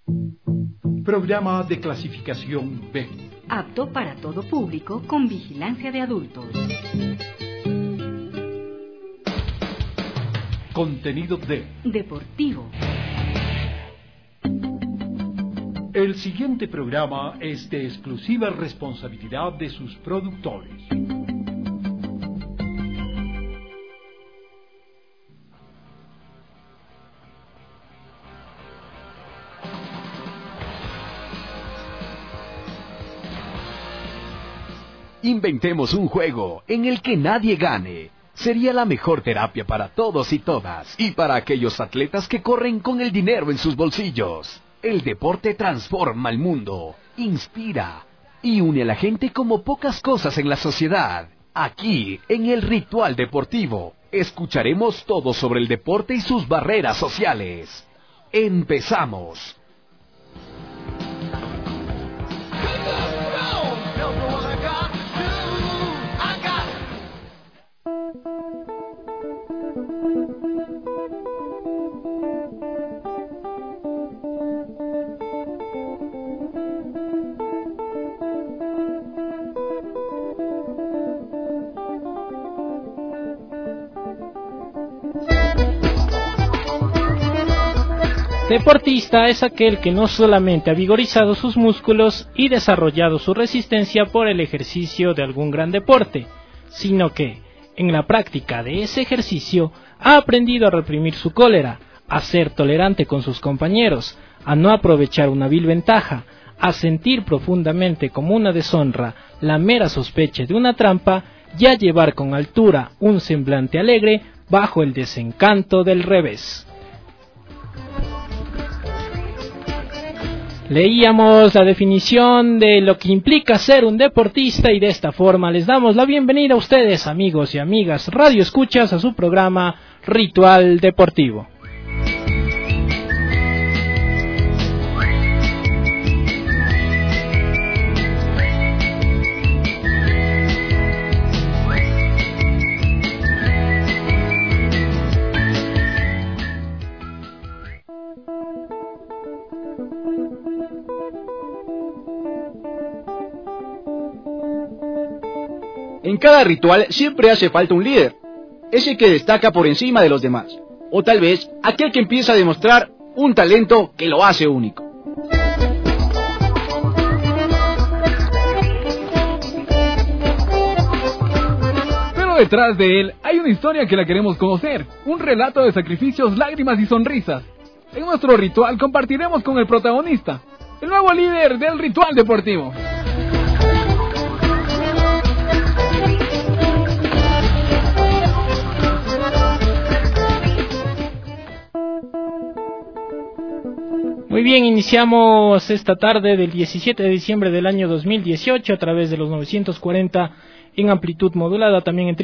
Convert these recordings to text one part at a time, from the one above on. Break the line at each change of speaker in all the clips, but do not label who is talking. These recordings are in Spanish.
Programa de clasificación B.
Apto para todo público con vigilancia de adultos.
Contenido D.
Deportivo.
El siguiente programa es de exclusiva responsabilidad de sus productores.
Inventemos un juego en el que nadie gane. Sería la mejor terapia para todos y todas, y para aquellos atletas que corren con el dinero en sus bolsillos. El deporte transforma el mundo, inspira y une a la gente como pocas cosas en la sociedad. Aquí, en el Ritual Deportivo, escucharemos todo sobre el deporte y sus barreras sociales. ¡Empezamos!
Deportista es aquel que no solamente ha vigorizado sus músculos y desarrollado su resistencia por el ejercicio de algún gran deporte, sino que, en la práctica de ese ejercicio, ha aprendido a reprimir su cólera, a ser tolerante con sus compañeros, a no aprovechar una vil ventaja, a sentir profundamente como una deshonra la mera sospecha de una trampa y a llevar con altura un semblante alegre bajo el desencanto del revés. Leíamos la definición de lo que implica ser un deportista y de esta forma les damos la bienvenida a ustedes, amigos y amigas radioescuchas, a su programa Ritual Deportivo.
En cada ritual siempre hace falta un líder, ese que destaca por encima de los demás, o tal vez aquel que empieza a demostrar un talento que lo hace único.
Pero detrás de él hay una historia que la queremos conocer, un relato de sacrificios, lágrimas y sonrisas. En nuestro ritual compartiremos con el protagonista, el nuevo líder del Ritual Deportivo.
Muy bien, iniciamos esta tarde del 17 de diciembre del año 2018 a través de los 940 en amplitud modulada, también en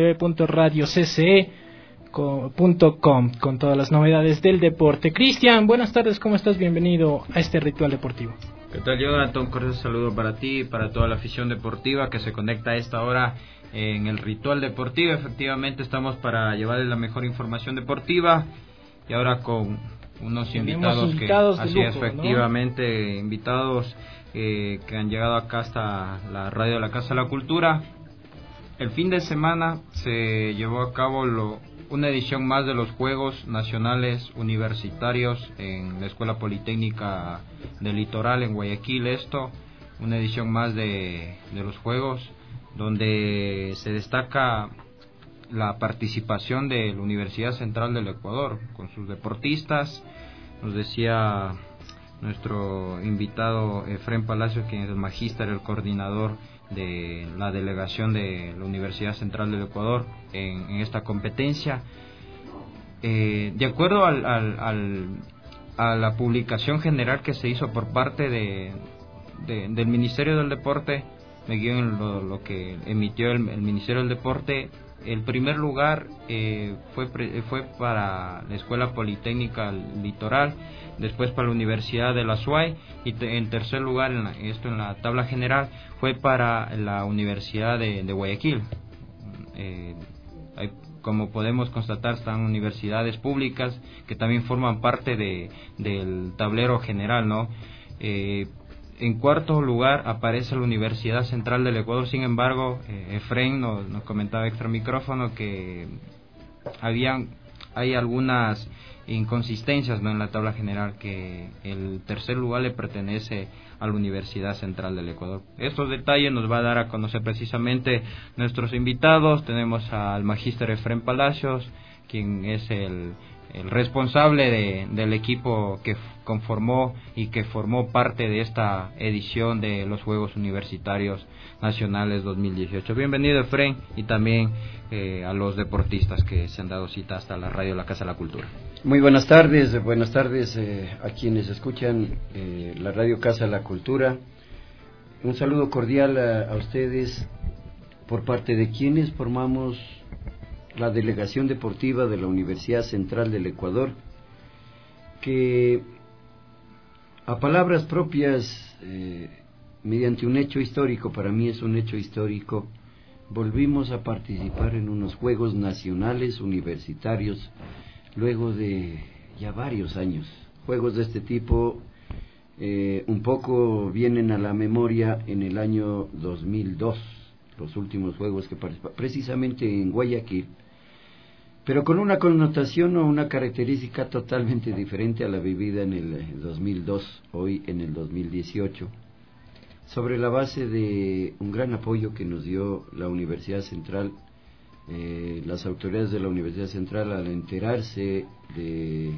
www.radiocce.com con todas las novedades del deporte. Cristian, buenas tardes, ¿cómo estás? Bienvenido a este Ritual Deportivo.
¿Qué tal, Jonathan? Un cordial saludo para ti y para toda la afición deportiva que se conecta a esta hora en el Ritual Deportivo. Efectivamente estamos para llevarles la mejor información deportiva y ahora con unos invitados que así lujo, efectivamente, ¿no? Invitados que han llegado acá hasta la radio de la Casa de la Cultura. El fin de semana se llevó a cabo una edición más de los Juegos Nacionales Universitarios en la Escuela Politécnica del Litoral en Guayaquil. Una edición más de los Juegos donde se destaca la participación de la Universidad Central del Ecuador con sus deportistas. Nos decía nuestro invitado Efrén Palacios, quien es el magíster, el coordinador de la delegación de la Universidad Central del Ecuador en esta competencia. De acuerdo a la publicación general que se hizo por parte del Ministerio del Deporte, me guío en lo que emitió el Ministerio del Deporte. El primer lugar fue para la Escuela Politécnica Litoral, después para la Universidad de la SUAY y en tercer lugar, en la tabla general, fue para la Universidad de Guayaquil. como podemos constatar, están universidades públicas que también forman parte del tablero general, ¿no? En cuarto lugar aparece la Universidad Central del Ecuador. Sin embargo, Efraín nos comentaba extra micrófono que hay algunas inconsistencias, ¿no?, en la tabla general, que el tercer lugar le pertenece a la Universidad Central del Ecuador. Estos detalles nos va a dar a conocer precisamente nuestros invitados. Tenemos al magíster Efraín Palacios, quien es el responsable del equipo que conformó y que formó parte de esta edición de los Juegos Universitarios Nacionales 2018. Bienvenido, Efraín, y también a los deportistas que se han dado cita hasta la radio La Casa de la Cultura.
Muy buenas tardes a quienes escuchan la radio Casa de la Cultura. Un saludo cordial a ustedes por parte de quienes formamos la delegación deportiva de la Universidad Central del Ecuador, que a palabras propias, mediante un hecho histórico, para mí es un hecho histórico, volvimos a participar en unos Juegos Nacionales Universitarios luego de ya varios años. Juegos de este tipo un poco vienen a la memoria en el año 2002, los últimos Juegos que participamos, precisamente en Guayaquil, pero con una connotación o una característica totalmente diferente a la vivida en el 2002, hoy en el 2018, sobre la base de un gran apoyo que nos dio la Universidad Central, las autoridades de la Universidad Central, al enterarse de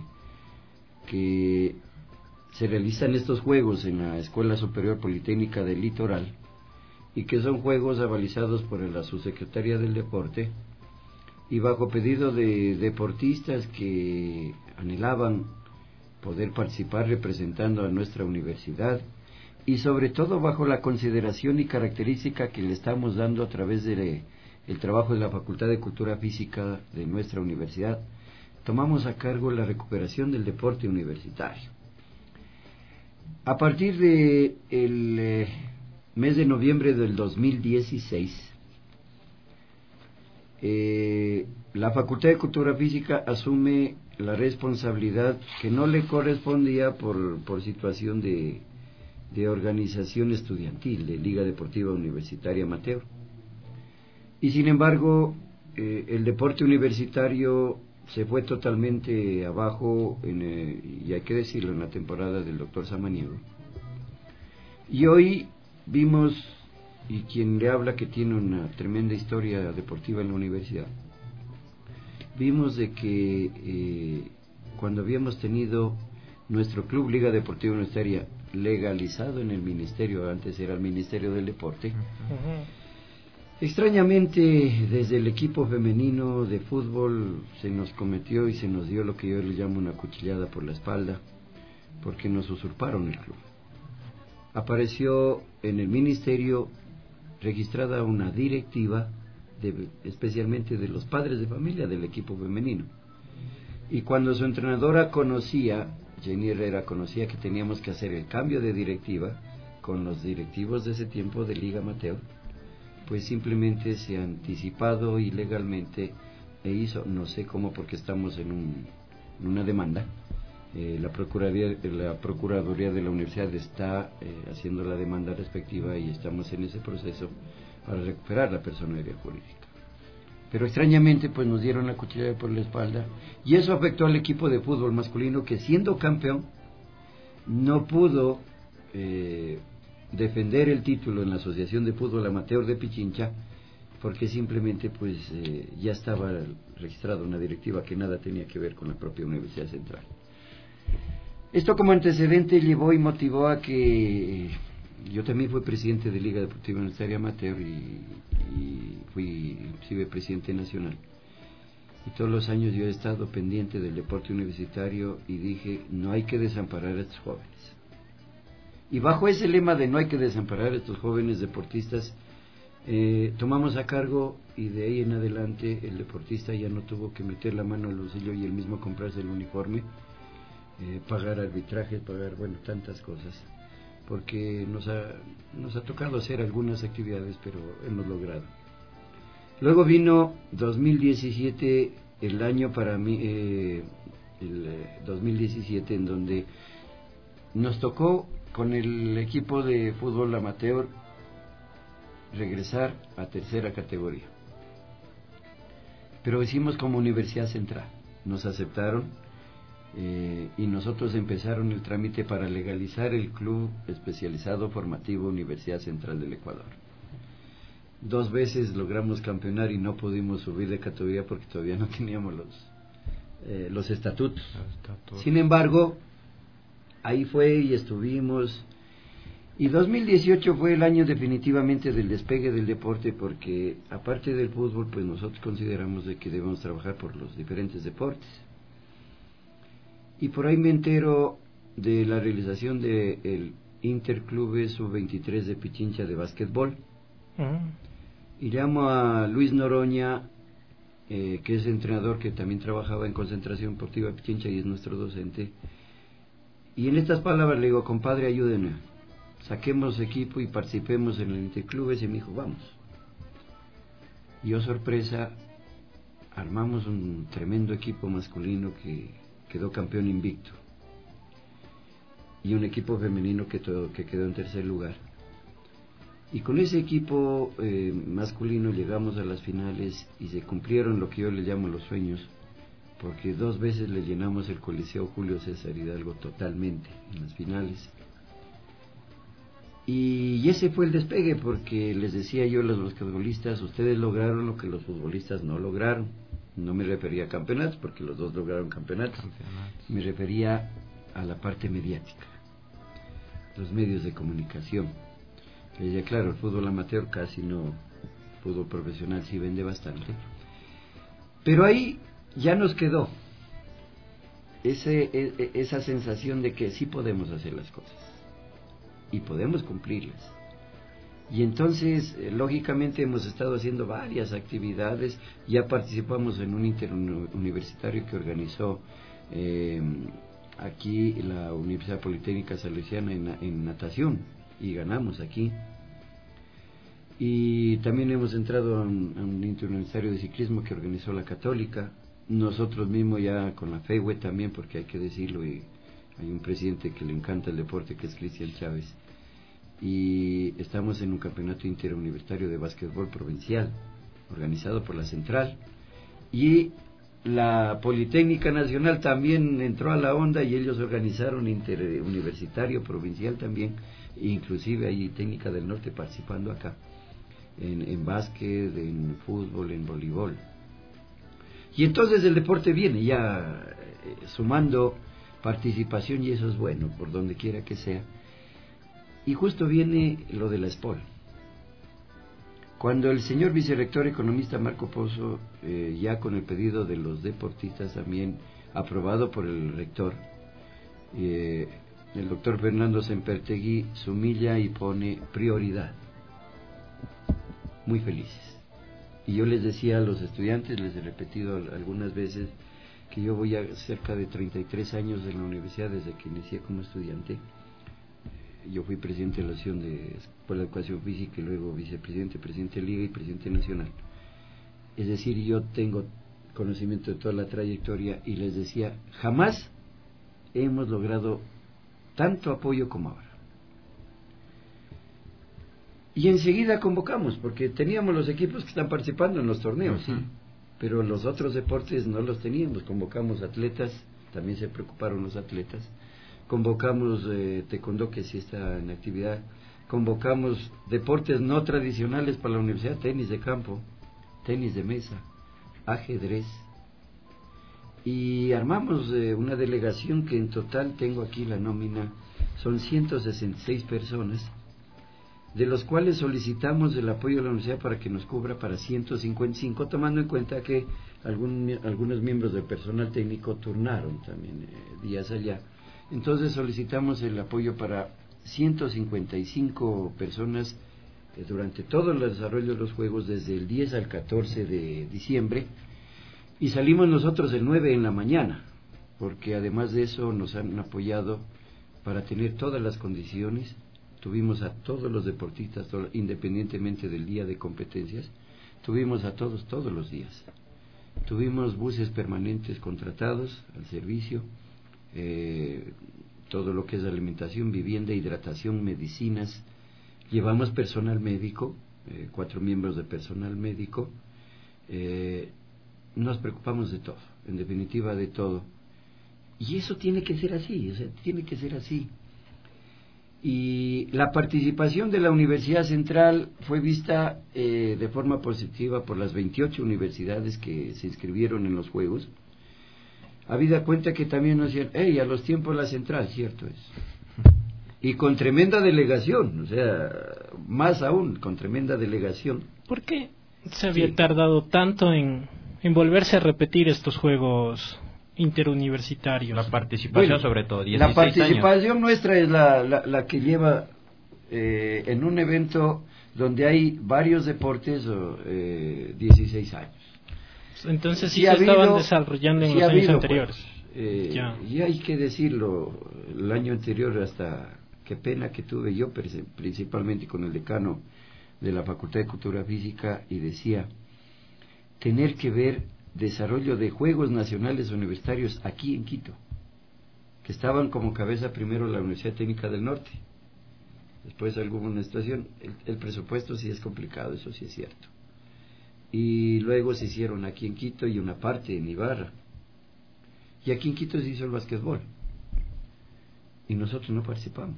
que se realizan estos juegos en la Escuela Superior Politécnica del Litoral, y que son juegos avalizados por la Subsecretaría del Deporte, y bajo pedido de deportistas que anhelaban poder participar representando a nuestra universidad, y sobre todo bajo la consideración y característica que le estamos dando a través del trabajo de la Facultad de Cultura Física de nuestra universidad, tomamos a cargo la recuperación del deporte universitario. A partir de el mes de noviembre del 2016, la Facultad de Cultura Física asume la responsabilidad que no le correspondía por situación de organización estudiantil, de Liga Deportiva Universitaria Amateur. Y sin embargo, el deporte universitario se fue totalmente abajo, y hay que decirlo, en la temporada del doctor Samaniego. Y hoy vimos, y quien le habla que tiene una tremenda historia deportiva en la universidad, vimos de que cuando habíamos tenido nuestro club Liga Deportiva Universitaria legalizado en el ministerio, antes era el Ministerio del Deporte, extrañamente desde el equipo femenino de fútbol se nos cometió y se nos dio lo que yo le llamo una cuchillada por la espalda, porque nos usurparon el club. Apareció en el ministerio registrada una directiva especialmente de los padres de familia del equipo femenino, y cuando su entrenadora Jenny Herrera conocía que teníamos que hacer el cambio de directiva con los directivos de ese tiempo de Liga Amateur, pues simplemente se ha anticipado ilegalmente e hizo, no sé cómo, porque estamos en una demanda. La Procuraduría de la Universidad está haciendo la demanda respectiva y estamos en ese proceso para recuperar la personalidad jurídica. Pero extrañamente pues nos dieron la cuchillada por la espalda, y eso afectó al equipo de fútbol masculino, que siendo campeón no pudo defender el título en la Asociación de Fútbol Amateur de Pichincha, porque simplemente pues ya estaba registrada una directiva que nada tenía que ver con la propia Universidad Central. Esto como antecedente llevó y motivó a que yo también fui presidente de Liga Deportiva Universitaria Amateur y fui inclusive presidente nacional. Y todos los años yo he estado pendiente del deporte universitario y dije, no hay que desamparar a estos jóvenes. Y bajo ese lema de no hay que desamparar a estos jóvenes deportistas, tomamos a cargo, y de ahí en adelante el deportista ya no tuvo que meter la mano al bolsillo y él mismo comprarse el uniforme, pagar arbitrajes, pagar, bueno, tantas cosas, porque nos ha tocado hacer algunas actividades, pero hemos logrado. Luego vino 2017, el año para mí, el 2017, en donde nos tocó con el equipo de fútbol amateur regresar a tercera categoría. Pero hicimos como Universidad Central, nos aceptaron y nosotros empezaron el trámite para legalizar el Club Especializado Formativo Universidad Central del Ecuador. 2 veces logramos campeonar y no pudimos subir de categoría porque todavía no teníamos los estatutos. Sin embargo, ahí fue y estuvimos. Y 2018 fue el año definitivamente del despegue del deporte, porque aparte del fútbol, pues nosotros consideramos de que debemos trabajar por los diferentes deportes. Y por ahí me entero de la realización del Interclubes Sub-23 de Pichincha de básquetbol. Y llamo a Luis Noroña, que es entrenador que también trabajaba en Concentración Deportiva Pichincha y es nuestro docente. Y en estas palabras le digo: compadre, ayúdenme, saquemos equipo y participemos en el Interclubes. Y me dijo: vamos. Y oh sorpresa, armamos un tremendo equipo masculino que quedó campeón invicto, y un equipo femenino que quedó en tercer lugar. Y con ese equipo masculino llegamos a las finales y se cumplieron lo que yo le llamo los sueños, porque 2 veces le llenamos el Coliseo Julio César Hidalgo totalmente en las finales. Y ese fue el despegue, porque les decía yo a los basquetbolistas: ustedes lograron lo que los futbolistas no lograron. No me refería a campeonatos, porque los dos lograron campeonatos. Me refería a la parte mediática, los medios de comunicación. Que ya, claro, el fútbol amateur casi no, fútbol profesional sí vende bastante. Pero ahí ya nos quedó esa sensación de que sí podemos hacer las cosas y podemos cumplirlas. Y entonces, lógicamente, hemos estado haciendo varias actividades. Ya participamos en un interuniversitario que organizó aquí la Universidad Politécnica Salesiana en natación, y ganamos aquí. Y también hemos entrado a un interuniversitario de ciclismo que organizó la Católica. Nosotros mismos ya con la FEWE también, porque hay que decirlo, y hay un presidente que le encanta el deporte, que es Cristian Chávez. Y estamos en un campeonato interuniversitario de básquetbol provincial, organizado por la Central. Y la Politécnica Nacional también entró a la onda, y ellos organizaron interuniversitario provincial también, inclusive hay Técnica del Norte participando acá, en básquet, en fútbol, en voleibol. Y entonces el deporte viene ya sumando participación, y eso es bueno, por donde quiera que sea. Y justo viene lo de la SPOL. Cuando el señor vicerrector economista Marco Pozo, ya con el pedido de los deportistas también aprobado por el rector, el doctor Fernando Sempertegui se humilla y pone prioridad. Muy felices. Y yo les decía a los estudiantes, les he repetido algunas veces, que yo voy a cerca de 33 años en la universidad desde que inicié como estudiante. Yo fui presidente de la Asociación de Escuela de Educación Física, y luego vicepresidente, presidente de Liga y presidente nacional. Es decir, yo tengo conocimiento de toda la trayectoria, y les decía: jamás hemos logrado tanto apoyo como ahora. Y enseguida convocamos, porque teníamos los equipos que están participando en los torneos, sí, pero los otros deportes no los teníamos. Convocamos atletas, también se preocuparon los atletas. Convocamos taekwondo, que sí está en actividad. Convocamos deportes no tradicionales para la universidad: tenis de campo, tenis de mesa, ajedrez. Y armamos una delegación que en total, tengo aquí la nómina, son 166 personas, de los cuales solicitamos el apoyo de la universidad para que nos cubra para 155, tomando en cuenta que algunos miembros del personal técnico turnaron también días allá. Entonces solicitamos el apoyo para 155 personas durante todo el desarrollo de los Juegos, desde el 10 al 14 de diciembre, y salimos nosotros el 9 en la mañana, porque además de eso nos han apoyado para tener todas las condiciones. Tuvimos a todos los deportistas, independientemente del día de competencias, tuvimos a todos los días. Tuvimos buses permanentes contratados al servicio, todo lo que es alimentación, vivienda, hidratación, medicinas. Llevamos personal médico, 4 miembros de personal médico. Nos preocupamos de todo, en definitiva de todo. Y eso tiene que ser así, o sea, tiene que ser así. Y la participación de la Universidad Central fue vista de forma positiva por las 28 universidades que se inscribieron en los Juegos. Habida cuenta que también nos decían, a los tiempos la Central, cierto es. Y con tremenda delegación, o sea, más aún, con tremenda delegación.
¿Por qué se había tardado tanto en volverse a repetir estos Juegos interuniversitarios?
La participación, sobre todo, 16
la participación
años.
nuestra es la que lleva en un evento donde hay varios deportes 16 años.
Entonces sí se estaban desarrollando en los años anteriores.
Pues, y hay que decirlo, el año anterior hasta, qué pena que tuve yo, principalmente con el decano de la Facultad de Cultura Física, y decía, tener que ver desarrollo de Juegos Nacionales Universitarios aquí en Quito, que estaban como cabeza primero la Universidad Técnica del Norte, después alguna administración. El presupuesto sí es complicado, eso sí es cierto, y luego se hicieron aquí en Quito y una parte en Ibarra, y aquí en Quito se hizo el básquetbol y nosotros no participamos,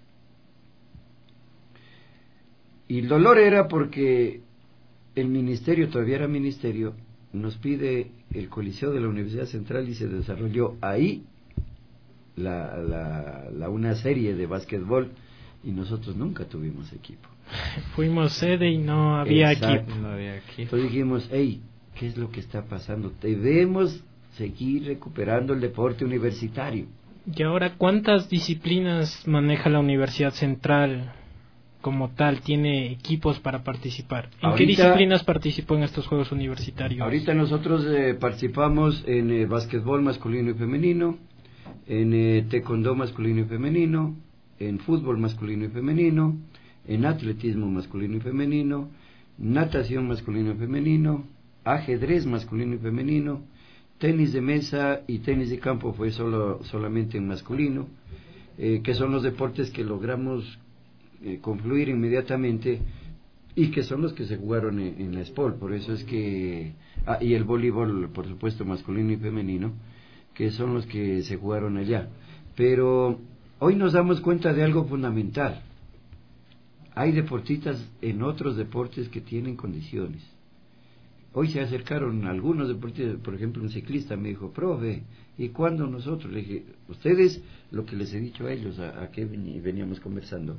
y el dolor era porque el ministerio, todavía era ministerio, nos pide el Coliseo de la Universidad Central y se desarrolló ahí una serie de básquetbol y nosotros nunca tuvimos equipo.
Fuimos sede y no había equipo.
Entonces dijimos, ¿qué es lo que está pasando? Debemos seguir recuperando el deporte universitario.
Y ahora, ¿cuántas disciplinas maneja la Universidad Central como tal? ¿Tiene equipos para participar? ¿En qué disciplinas participó en estos Juegos Universitarios?
Ahorita nosotros participamos en básquetbol masculino y femenino, en taekwondo masculino y femenino, en fútbol masculino y femenino, en atletismo masculino y femenino, natación masculino y femenino, ajedrez masculino y femenino, tenis de mesa y tenis de campo fue solamente en masculino, que son los deportes que logramos confluir inmediatamente y que son los que se jugaron en la SPOL. Por eso es que y el voleibol, por supuesto, masculino y femenino, que son los que se jugaron allá. Pero hoy nos damos cuenta de algo fundamental: hay deportistas en otros deportes que tienen condiciones. Hoy se acercaron algunos deportistas, por ejemplo un ciclista me dijo, profe, ¿y cuándo nosotros? Le dije, ustedes, lo que les he dicho a ellos, a Kevin, y veníamos conversando,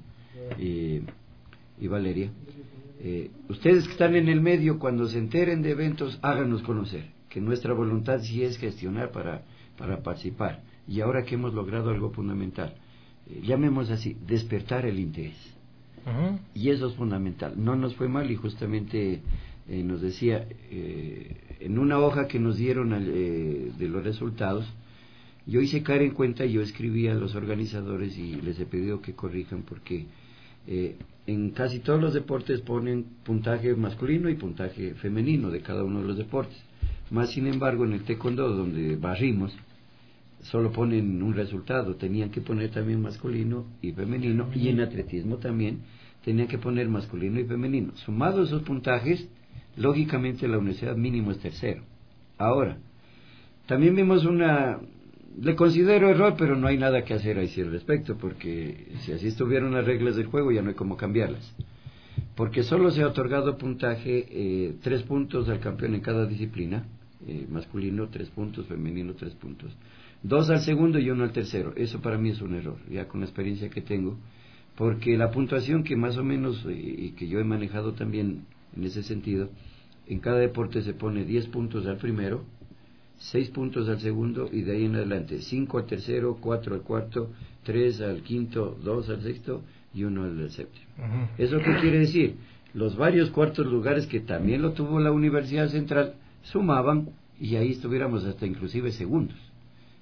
y Valeria, ustedes que están en el medio, cuando se enteren de eventos, háganos conocer, que nuestra voluntad sí es gestionar para participar, y ahora que hemos logrado algo fundamental, llamemos así, despertar el interés. Y eso es fundamental. No nos fue mal, y justamente nos decía, en una hoja que nos dieron de los resultados, yo hice caer en cuenta, yo escribí a los organizadores y les he pedido que corrijan, porque en casi todos los deportes ponen puntaje masculino y puntaje femenino de cada uno de los deportes, más sin embargo en el taekwondo, donde barrimos, solo ponen un resultado. Tenían que poner también masculino y femenino, y en atletismo también tenían que poner masculino y femenino. Sumados esos puntajes, lógicamente la universidad mínimo es tercero. Ahora, también vimos le considero error, pero no hay nada que hacer ahí al respecto, porque si así estuvieran las reglas del juego ya no hay cómo cambiarlas, porque solo se ha otorgado puntaje 3 puntos al campeón en cada disciplina, masculino 3 puntos, femenino 3 puntos, 2 al segundo y 1 al tercero. Eso para mí es un error, ya con la experiencia que tengo, porque la puntuación que más o menos, y que yo he manejado también en ese sentido, en cada deporte se pone 10 puntos al primero, 6 puntos al segundo, y de ahí en adelante 5 al tercero, 4 al cuarto, 3 al quinto, 2 al sexto y 1 al séptimo. ¿Eso qué quiere decir? Los varios cuartos lugares, que también lo tuvo la Universidad Central, sumaban, y ahí estuviéramos hasta inclusive segundos.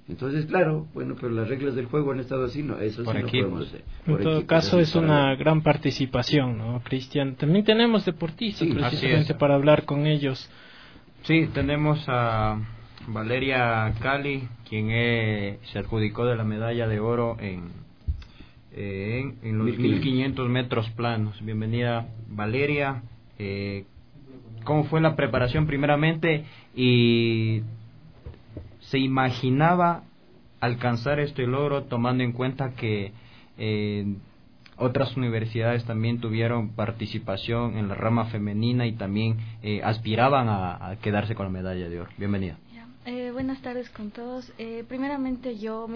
Entonces, claro, bueno, pero las reglas del juego han estado así, no, eso
por
sí
equipos.
no podemos hacer.
En todo caso es una gran participación, ¿no, Cristian? También tenemos deportistas,
Sí,
precisamente para hablar con ellos.
Sí, tenemos a Valeria Cali, quien se adjudicó de la medalla de oro en los 1500 metros planos. Bienvenida, Valeria. ¿Cómo fue la preparación primeramente? ¿Y se imaginaba alcanzar este logro tomando en cuenta que otras universidades también tuvieron participación en la rama femenina y también aspiraban a quedarse con la medalla de oro? Bienvenida.
Buenas tardes con todos. Primeramente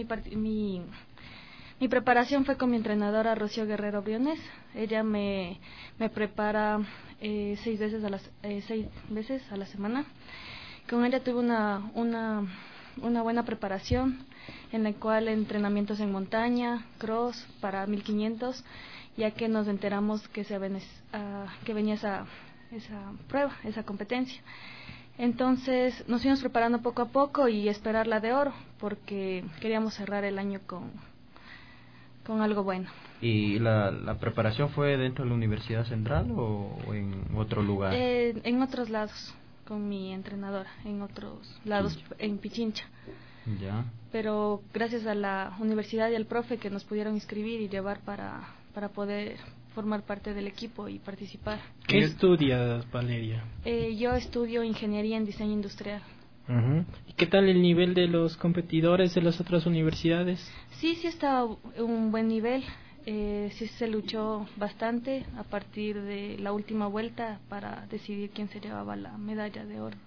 mi preparación fue con mi entrenadora Rocío Guerrero Briones. Ella me prepara 6 veces a la semana. Con ella tuve una buena preparación, en la cual entrenamientos en montaña, cross para 1500, ya que nos enteramos que venía esa prueba, esa competencia. Entonces nos fuimos preparando poco a poco y esperar la de oro, porque queríamos cerrar el año con algo bueno.
¿Y la preparación fue dentro de la Universidad Central o en otro lugar?
En otros lados, con mi entrenadora, en otros lados, en Pichincha.
Ya.
Pero gracias a la universidad y al profe que nos pudieron inscribir y llevar para poder formar parte del equipo y participar.
¿Qué estudias, Valeria?
Yo estudio ingeniería en diseño industrial.
¿Y qué tal el nivel de los competidores de las otras universidades?
Sí está un buen nivel. Sí se luchó bastante a partir de la última vuelta para decidir quién se llevaba la medalla de oro.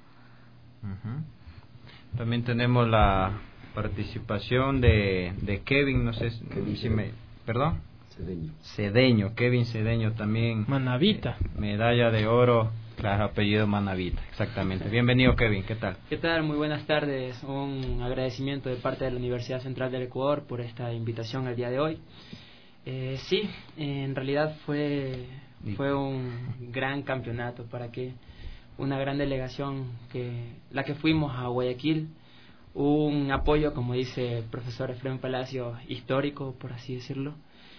También tenemos la participación de Kevin, no sé si me... ¿Perdón? Cedeño, Kevin Cedeño también.
Manavita.
Medalla de oro, claro, apellido Manavita, exactamente. Bienvenido, Kevin, ¿qué tal?
¿Qué tal? Muy buenas tardes. Un agradecimiento de parte de la Universidad Central del Ecuador por esta invitación al día de hoy. Sí, en realidad fue un gran campeonato, para que una gran delegación, la que fuimos a Guayaquil, un apoyo, como dice el profesor Efraín Palacio, histórico, por así decirlo.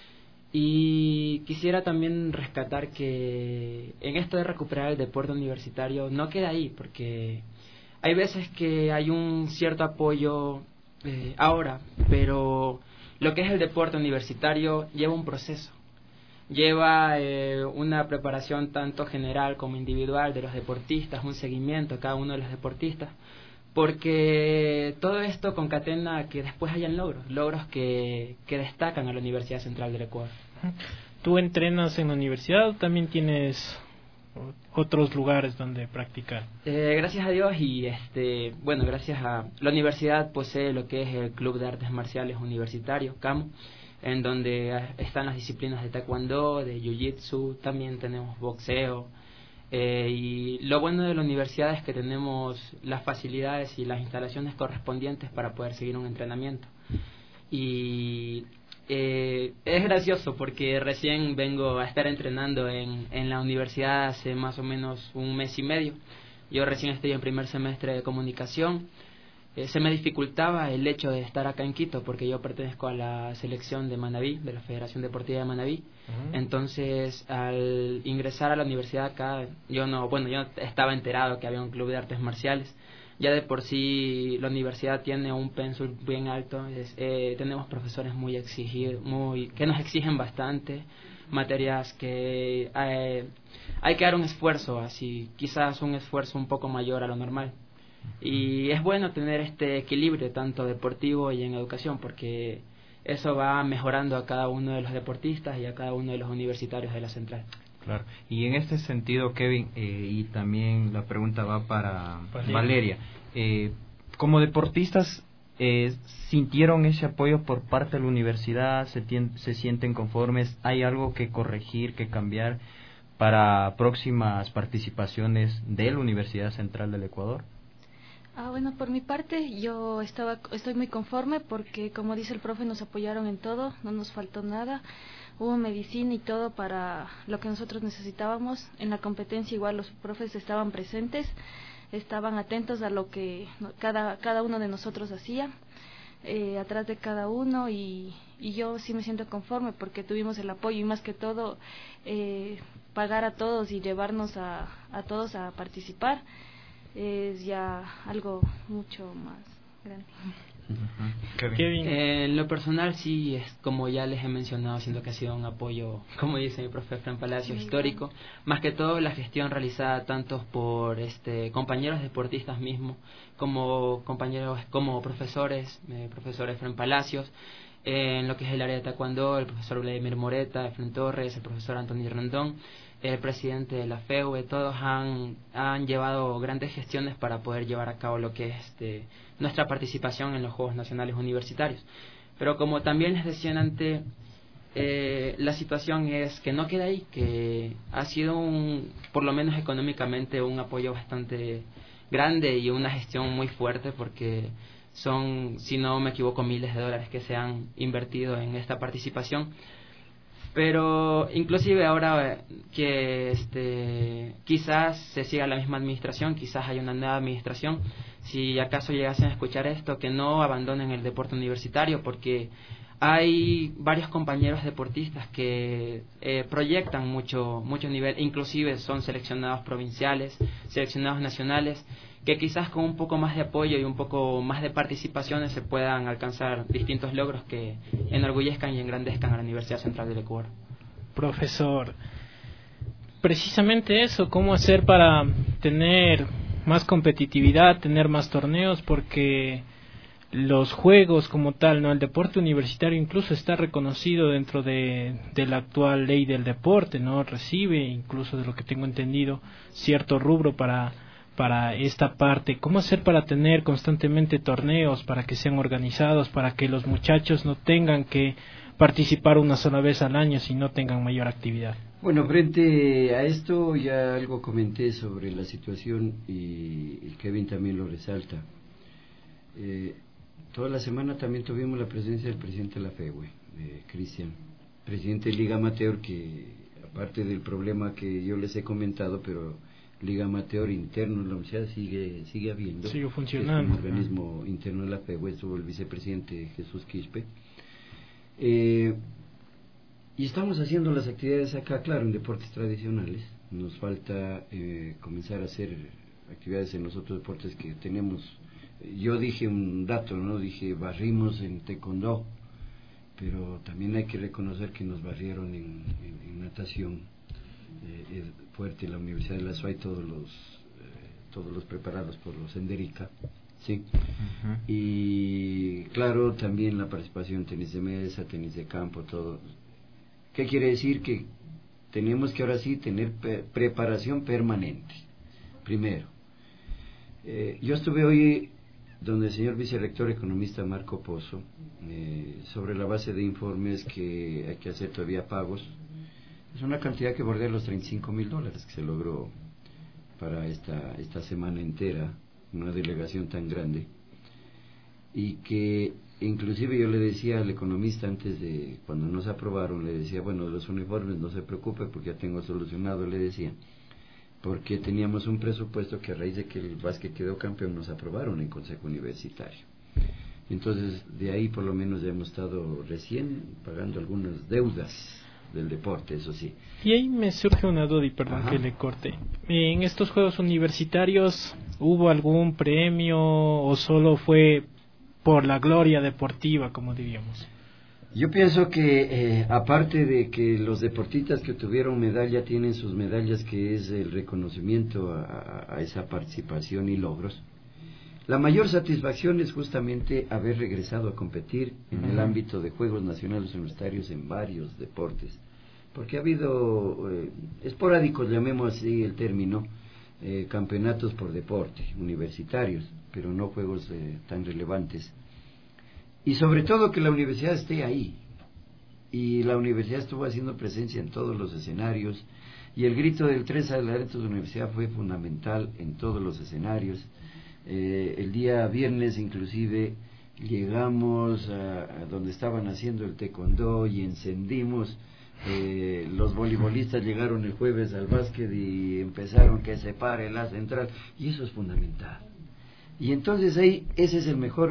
Y quisiera también rescatar que en esto de recuperar el deporte universitario no queda ahí, porque hay veces que hay un cierto apoyo ahora, pero lo que es el deporte universitario lleva un proceso, lleva una preparación tanto general como individual de los deportistas, un seguimiento a cada uno de los deportistas, porque todo esto concatena a que después hayan logros que destacan a la Universidad Central del Ecuador.
¿Tú entrenas en la universidad o también tienes otros lugares donde practicar?
Gracias a Dios y gracias a la universidad posee lo que es el Club de Artes Marciales Universitario, CAMO, en donde están las disciplinas de taekwondo, de jiu-jitsu, también tenemos boxeo. Y lo bueno de la universidad es que tenemos las facilidades y las instalaciones correspondientes para poder seguir un entrenamiento. Y es gracioso porque recién vengo a estar entrenando en la universidad hace más o menos un mes y medio. Yo recién estoy en primer semestre de comunicación. Se me dificultaba el hecho de estar acá en Quito porque yo pertenezco a la selección de Manabí, de la Federación Deportiva de Manabí. Entonces, al ingresar a la universidad acá, yo estaba enterado que había un club de artes marciales. Ya de por sí la universidad tiene un pensum bien alto, tenemos profesores muy exigidos, que nos exigen bastante, materias que hay que dar un esfuerzo, así quizás un esfuerzo un poco mayor a lo normal. Y es bueno tener este equilibrio tanto deportivo y en educación, porque eso va mejorando a cada uno de los deportistas y a cada uno de los universitarios de la central.
Claro. Y en este sentido, Kevin, y también la pregunta va para Valeria, como deportistas, ¿sintieron ese apoyo por parte de la universidad? ¿Se sienten conformes? ¿Hay algo que corregir, que cambiar para próximas participaciones de la Universidad Central del Ecuador?
Bueno, por mi parte yo estoy muy conforme porque, como dice el profe, nos apoyaron en todo, no nos faltó nada, hubo medicina y todo para lo que nosotros necesitábamos. En la competencia igual los profes estaban presentes, estaban atentos a lo que cada uno de nosotros hacía. atrás de cada uno y yo sí me siento conforme porque tuvimos el apoyo y más que todo pagar a todos y llevarnos a todos a participar es ya algo mucho más grande.
Kevin. En lo personal sí, es como ya les he mencionado, siento que ha sido un apoyo, como dice mi profe Fran Palacios, histórico, más que todo la gestión realizada tanto por compañeros deportistas mismos, como compañeros, como profesores Fran Palacios, en lo que es el área de taekwondo, el profesor Vladimir Moreta, Efren Torres, el profesor Antonio Rondón, el presidente de la FEUE, todos han llevado grandes gestiones para poder llevar a cabo lo que es nuestra participación en los Juegos Nacionales Universitarios. Pero como también les decían antes, la situación es que no queda ahí, que ha sido por lo menos económicamente, un apoyo bastante grande y una gestión muy fuerte porque son, si no me equivoco, miles de dólares que se han invertido en esta participación. Pero inclusive ahora que quizás se siga la misma administración, quizás haya una nueva administración, si acaso llegasen a escuchar esto, que no abandonen el deporte universitario, porque hay varios compañeros deportistas que proyectan mucho nivel, inclusive son seleccionados provinciales, seleccionados nacionales, que quizás con un poco más de apoyo y un poco más de participaciones se puedan alcanzar distintos logros que enorgullezcan y engrandezcan a la Universidad Central del Ecuador.
Profesor, precisamente eso, ¿cómo hacer para tener más competitividad, tener más torneos? Porque los juegos como tal, no, el deporte universitario incluso está reconocido dentro de la actual ley del deporte, no recibe, incluso de lo que tengo entendido, cierto rubro para esta parte. ¿Cómo hacer para tener constantemente torneos, para que sean organizados, para que los muchachos no tengan que participar una sola vez al año, sino tengan mayor actividad?
Bueno, frente a esto ya algo comenté sobre la situación y Kevin también lo resalta. Toda la semana también tuvimos la presencia del presidente de la FEUE, Cristian, presidente de Liga Amateur, que aparte del problema que yo les he comentado, pero Liga Amateur interno en la universidad sigue habiendo.
Sigue funcionando.
Es un organismo interno de la FEUE, estuvo el vicepresidente Jesús Quispe. Y estamos haciendo las actividades acá, claro, en deportes tradicionales. Nos falta comenzar a hacer actividades en los otros deportes que tenemos. Yo dije un dato, ¿no? Dije, barrimos en taekwondo, pero también hay que reconocer que nos barrieron en natación fuerte, la Universidad de la SUAY, todos los preparados por los Enderica, ¿sí? Uh-huh. Y claro, también la participación en tenis de mesa, tenis de campo, todo. ¿Qué quiere decir? Que tenemos que ahora sí tener preparación permanente. Primero, yo estuve hoy donde el señor vicerrector economista Marco Pozo, sobre la base de informes que hay que hacer todavía pagos. Es una cantidad que bordea los $35,000 que se logró para esta semana entera, una delegación tan grande, y que inclusive yo le decía al economista antes de, cuando nos aprobaron, le decía, bueno, de los uniformes no se preocupe porque ya tengo solucionado, le decía, porque teníamos un presupuesto que a raíz de que el básquet quedó campeón nos aprobaron en Consejo Universitario. Entonces, de ahí por lo menos ya hemos estado recién pagando algunas deudas del deporte, eso sí.
Y ahí me surge una duda, y perdón que le corte. ¿En estos Juegos Universitarios hubo algún premio o solo fue por la gloria deportiva, como diríamos?
Yo pienso que aparte de que los deportistas que tuvieron medalla tienen sus medallas, que es el reconocimiento a esa participación y logros, la mayor satisfacción es justamente haber regresado a competir en el ámbito de Juegos Nacionales Universitarios en varios deportes, porque ha habido esporádicos, llamemos así el término, campeonatos por deporte universitarios, pero no juegos tan relevantes. Y sobre todo que la universidad esté ahí, y la universidad estuvo haciendo presencia en todos los escenarios, y el grito del 3 adelante de la universidad fue fundamental en todos los escenarios. El día viernes inclusive llegamos a donde estaban haciendo el taekwondo y encendimos, los voleibolistas llegaron el jueves al básquet y empezaron que se pare la central, y eso es fundamental. Y entonces ahí ese es el mejor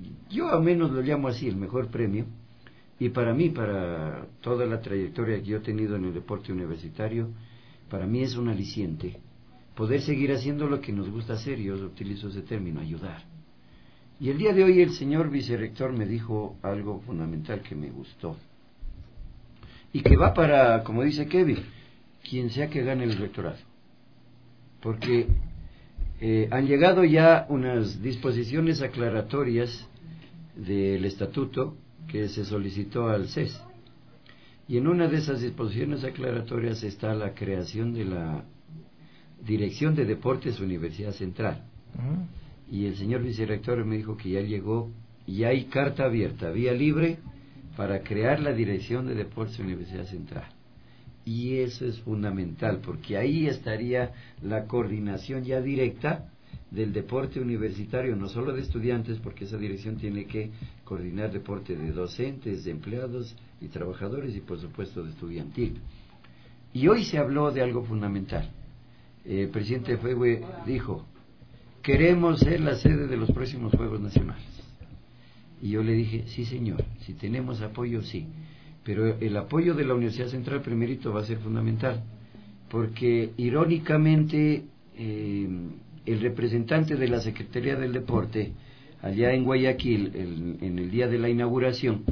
yo al menos lo llamo así, el mejor premio. Y para mí, para toda la trayectoria que yo he tenido en el deporte universitario, para mí es un aliciente poder seguir haciendo lo que nos gusta hacer. Yo utilizo ese término, ayudar. Y el día de hoy el señor vicerrector me dijo algo fundamental que me gustó. Y que va para, como dice Kevin, quien sea que gane el rectorado. Porque han llegado ya unas disposiciones aclaratorias del estatuto que se solicitó al CES. Y en una de esas disposiciones aclaratorias está la creación de la Dirección de Deportes Universidad Central. Y el señor vicerrector me dijo que ya llegó y hay carta abierta, vía libre, para crear la Dirección de Deportes Universidad Central. Y eso es fundamental, porque ahí estaría la coordinación ya directa del deporte universitario, no solo de estudiantes, porque esa dirección tiene que coordinar deporte de docentes, de empleados y trabajadores, y por supuesto de estudiantil. Y hoy se habló de algo fundamental. El presidente Fegüe dijo: queremos ser la sede de los próximos Juegos Nacionales. Y yo le dije: sí señor, si tenemos apoyo, sí. Pero el apoyo de la Universidad Central primerito va a ser fundamental, porque irónicamente el representante de la Secretaría del Deporte allá en Guayaquil, en el día de la inauguración,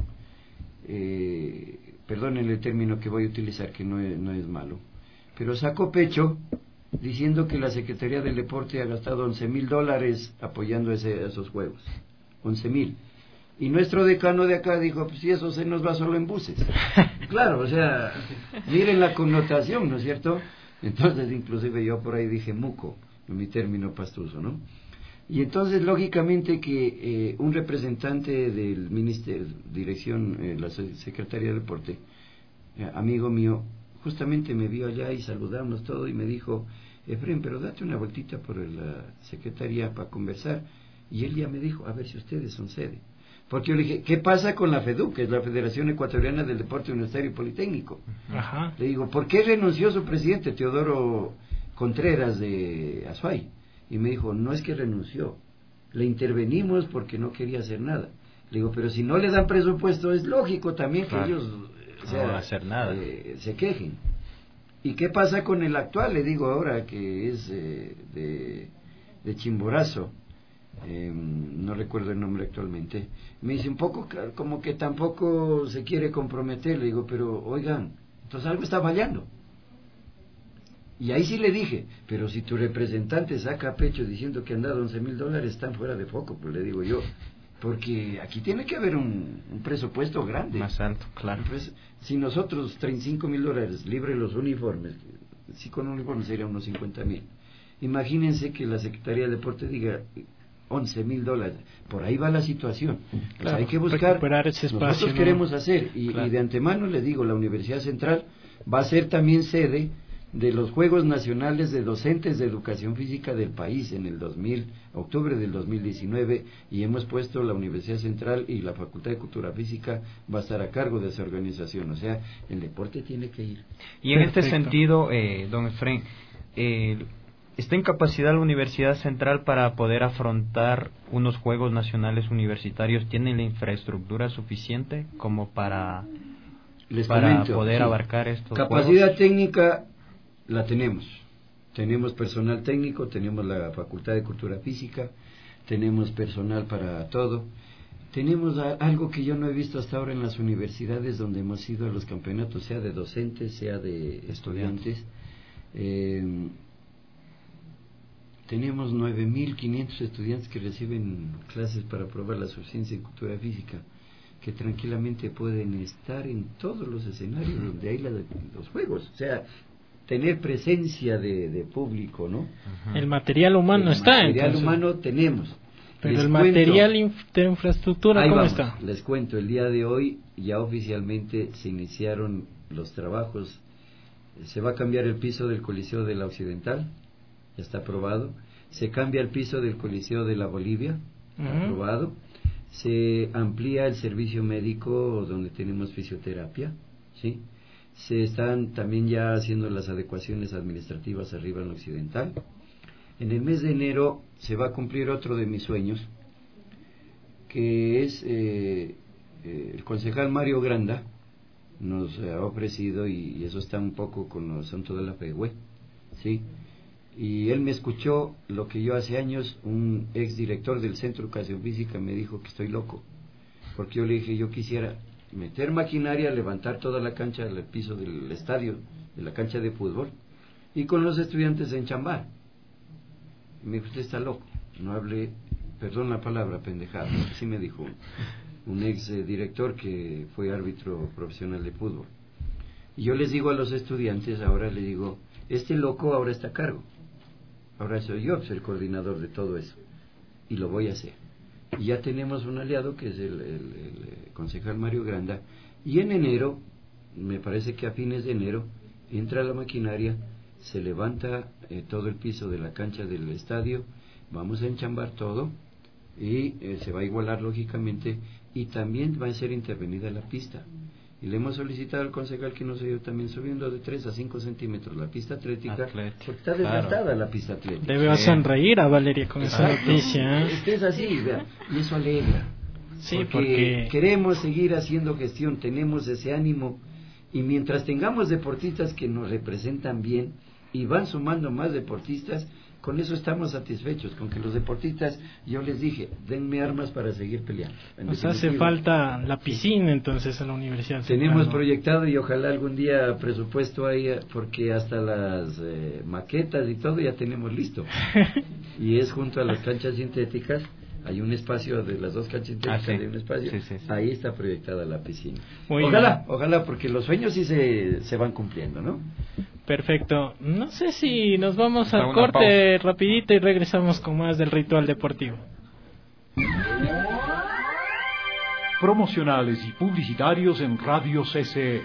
perdonen el término que voy a utilizar, que no es malo, pero sacó pecho diciendo que la Secretaría del Deporte ha gastado $11,000 apoyando esos juegos. 11,000. Y nuestro decano de acá dijo: pues si eso se nos va solo en buses. Claro, o sea, miren la connotación, ¿no es cierto? Entonces, inclusive yo por ahí dije muco, en mi término pastuso, ¿no? Y entonces, lógicamente que un representante del Ministerio, Dirección, la Secretaría de Deporte, amigo mío, justamente me vio allá y saludamos todo y me dijo: Efren, pero date una vueltita por la Secretaría para conversar. Y él ya me dijo: a ver si ustedes son sede. Porque yo le dije: ¿qué pasa con la FEDU, que es la Federación Ecuatoriana del Deporte Universitario y Politécnico?
Ajá.
Le digo: ¿por qué renunció su presidente, Teodoro Contreras de Azuay? Y me dijo: no es que renunció, le intervenimos porque no quería hacer nada. Le digo: pero si no le dan presupuesto, es lógico también que ellos
no van a hacer nada.
Se quejen. ¿Y qué pasa con el actual? Le digo ahora, que es de Chimborazo. No recuerdo el nombre actualmente. Me dice un poco como que tampoco se quiere comprometer. Le digo: pero oigan, entonces algo está fallando. Y ahí sí le dije: pero si tu representante saca pecho diciendo que han dado $11,000, están fuera de foco, pues le digo yo, porque aquí tiene que haber un presupuesto grande,
más alto, claro.
Pues, si nosotros $35,000 libre los uniformes, si con uniformes sería unos $50,000. Imagínense que la Secretaría de Deporte diga $11,000, por ahí va la situación. Claro, hay que buscar,
recuperar ese espacio,
nosotros queremos hacer, y de antemano le digo, la Universidad Central va a ser también sede de los Juegos Nacionales de Docentes de Educación Física del país en el octubre del 2019, y hemos puesto la Universidad Central, y la Facultad de Cultura Física va a estar a cargo de esa organización. O sea, el deporte tiene que ir.
Y en este sentido, don Efren, ¿está en capacidad la Universidad Central para poder afrontar unos Juegos Nacionales Universitarios? ¿Tiene la infraestructura suficiente como para poder abarcar estos
capacidad
juegos?
Técnica la tenemos. Tenemos personal técnico, tenemos la Facultad de Cultura Física, tenemos personal para todo. Tenemos algo que yo no he visto hasta ahora en las universidades donde hemos ido a los campeonatos, sea de docentes, sea de estudiantes. Tenemos 9,500 estudiantes que reciben clases para probar la suficiencia en cultura física, que tranquilamente pueden estar en todos los escenarios donde hay los juegos. O sea, tener presencia de público, ¿no?
El material humano está.
El material humano tenemos.
Pero el material de infraestructura, ¿cómo está?
Les cuento, el día de hoy ya oficialmente se iniciaron los trabajos. Se va a cambiar el piso del Coliseo de la Occidental, ya está aprobado. Se cambia el piso del Coliseo de la Bolivia, aprobado. Se amplía el servicio médico donde tenemos fisioterapia, ¿sí? Se están también ya haciendo las adecuaciones administrativas arriba en la Occidental. En el mes de enero se va a cumplir otro de mis sueños, que es el concejal Mario Granda, nos ha ofrecido, y eso está un poco con los asuntos de la FEGUE, ¿sí? Y él me escuchó lo que yo hace años, un ex director del Centro de Educación Física me dijo que estoy loco, porque yo le dije, yo quisiera meter maquinaria, levantar toda la cancha, el piso del estadio, de la cancha de fútbol, y con los estudiantes enchambar. Me dijo, usted está loco, no hable, perdón la palabra, pendejada, así me dijo un ex director que fue árbitro profesional de fútbol. Y yo les digo a los estudiantes, ahora les digo, este loco ahora está a cargo, ahora soy yo el coordinador de todo eso, y lo voy a hacer. Y ya tenemos un aliado que es el concejal Mario Granda, y en enero, me parece que a fines de enero, entra la maquinaria, se levanta todo el piso de la cancha del estadio, vamos a enchambar todo, y se va a igualar lógicamente, y también va a ser intervenida la pista. Y le hemos solicitado al concejal que nos ayude también subiendo de 3 a 5 centímetros la pista atlética, porque está desgastada la pista atlética.
Debe sonreír a Valeria con esa noticia.
Es así, vea, y eso alegra.
Sí,
porque queremos seguir haciendo gestión, tenemos ese ánimo, y mientras tengamos deportistas que nos representan bien, y van sumando más deportistas, con eso estamos satisfechos, con que los deportistas, yo les dije, denme armas para seguir peleando.
Nos hace falta la piscina entonces en la Universidad Central.
Tenemos proyectado, y ojalá algún día presupuesto ahí, porque hasta las maquetas y todo ya tenemos listo. Y es junto a las canchas sintéticas, hay un espacio de las dos canchas sintéticas, hay un espacio, ahí está proyectada la piscina. Ojalá, porque los sueños sí se van cumpliendo, ¿no?
Perfecto. No sé si nos vamos al corte rapidito y regresamos con más del ritual deportivo.
Promocionales y publicitarios en Radio CCE.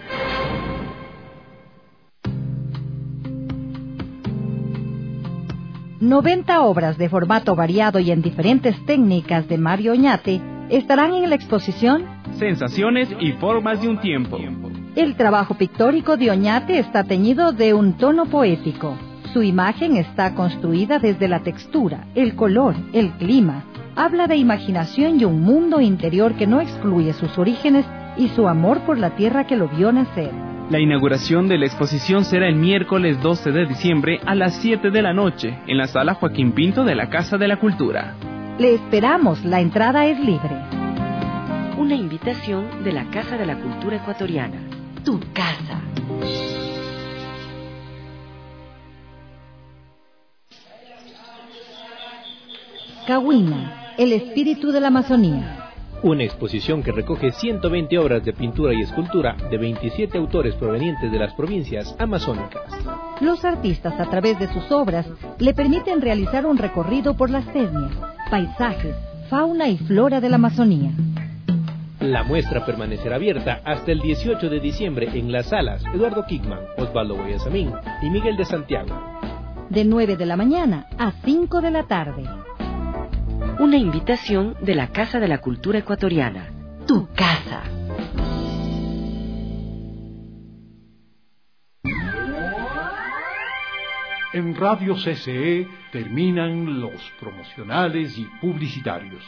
...90 obras de formato variado y en diferentes técnicas de Mario Oñate estarán en la exposición
Sensaciones y formas de un tiempo.
El trabajo pictórico de Oñate está teñido de un tono poético. Su imagen está construida desde la textura, el color, el clima. Habla de imaginación y un mundo interior que no excluye sus orígenes y su amor por la tierra que lo vio nacer.
La inauguración de la exposición será el miércoles 12 de diciembre a las 7 de la noche en la sala Joaquín Pinto de la Casa de la Cultura.
Le esperamos, la entrada es libre.
Una invitación de la Casa de la Cultura Ecuatoriana. Tu casa.
Cahuina, el espíritu de la Amazonía.
Una exposición que recoge 120 obras de pintura y escultura de 27 autores provenientes de las provincias amazónicas.
Los artistas, a través de sus obras, le permiten realizar un recorrido por las etnias, paisajes, fauna y flora de la Amazonía.
La muestra permanecerá abierta hasta el 18 de diciembre en las salas Eduardo Kickman, Osvaldo Guayasamín y Miguel de Santiago.
De 9 de la mañana a 5 de la tarde.
Una invitación de la Casa de la Cultura Ecuatoriana. Tu casa.
En Radio CCE terminan los promocionales y publicitarios.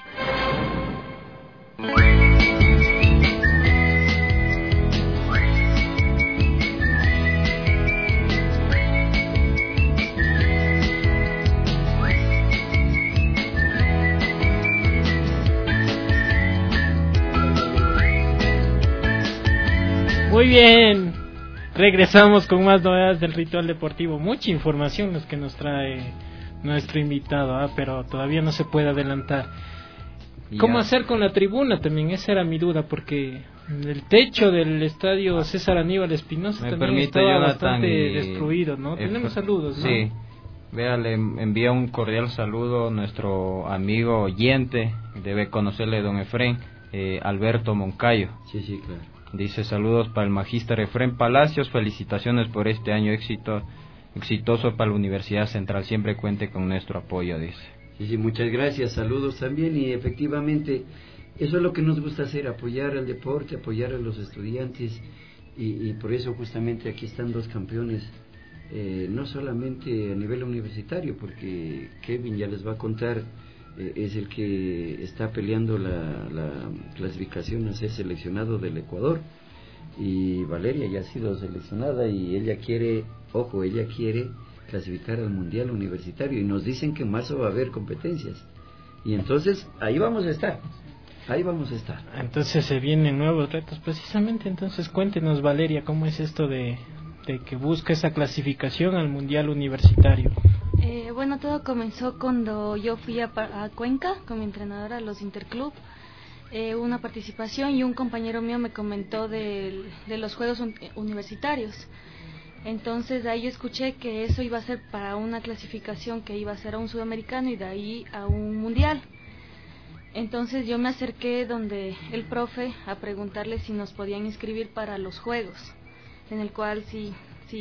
Muy bien, regresamos con más novedades del ritual deportivo. Mucha información los que nos trae nuestro invitado, pero todavía no se puede adelantar. ¿Cómo hacer con la tribuna también? Esa era mi duda, porque el techo del estadio César Aníbal Espinosa también estaba bastante destruido, ¿no? Tenemos saludos, ¿no?
Sí, vea, le envía un cordial saludo a nuestro amigo oyente, debe conocerle don Efrén, Alberto Moncayo.
Sí, claro.
Dice saludos para el magíster Efrén Palacios, felicitaciones por este año exitoso para la Universidad Central, siempre cuente con nuestro apoyo, dice.
Sí, muchas gracias, saludos también, y efectivamente eso es lo que nos gusta hacer, apoyar al deporte, apoyar a los estudiantes, y por eso justamente aquí están dos campeones, no solamente a nivel universitario, porque Kevin ya les va a contar es el que está peleando la clasificación a ser seleccionado del Ecuador, y Valeria ya ha sido seleccionada y ella quiere clasificar al Mundial Universitario, y nos dicen que en marzo va a haber competencias, y entonces ahí vamos a estar.
Entonces se vienen nuevos retos precisamente. Entonces cuéntenos, Valeria, ¿cómo es esto de que busca esa clasificación al Mundial Universitario?
Bueno, todo comenzó cuando yo fui a Cuenca con mi entrenadora a los Interclub, una participación, y un compañero mío me comentó de los Juegos Universitarios. Entonces de ahí yo escuché que eso iba a ser para una clasificación que iba a ser a un sudamericano y de ahí a un mundial. Entonces yo me acerqué donde el profe a preguntarle si nos podían inscribir para los Juegos, en el cual sí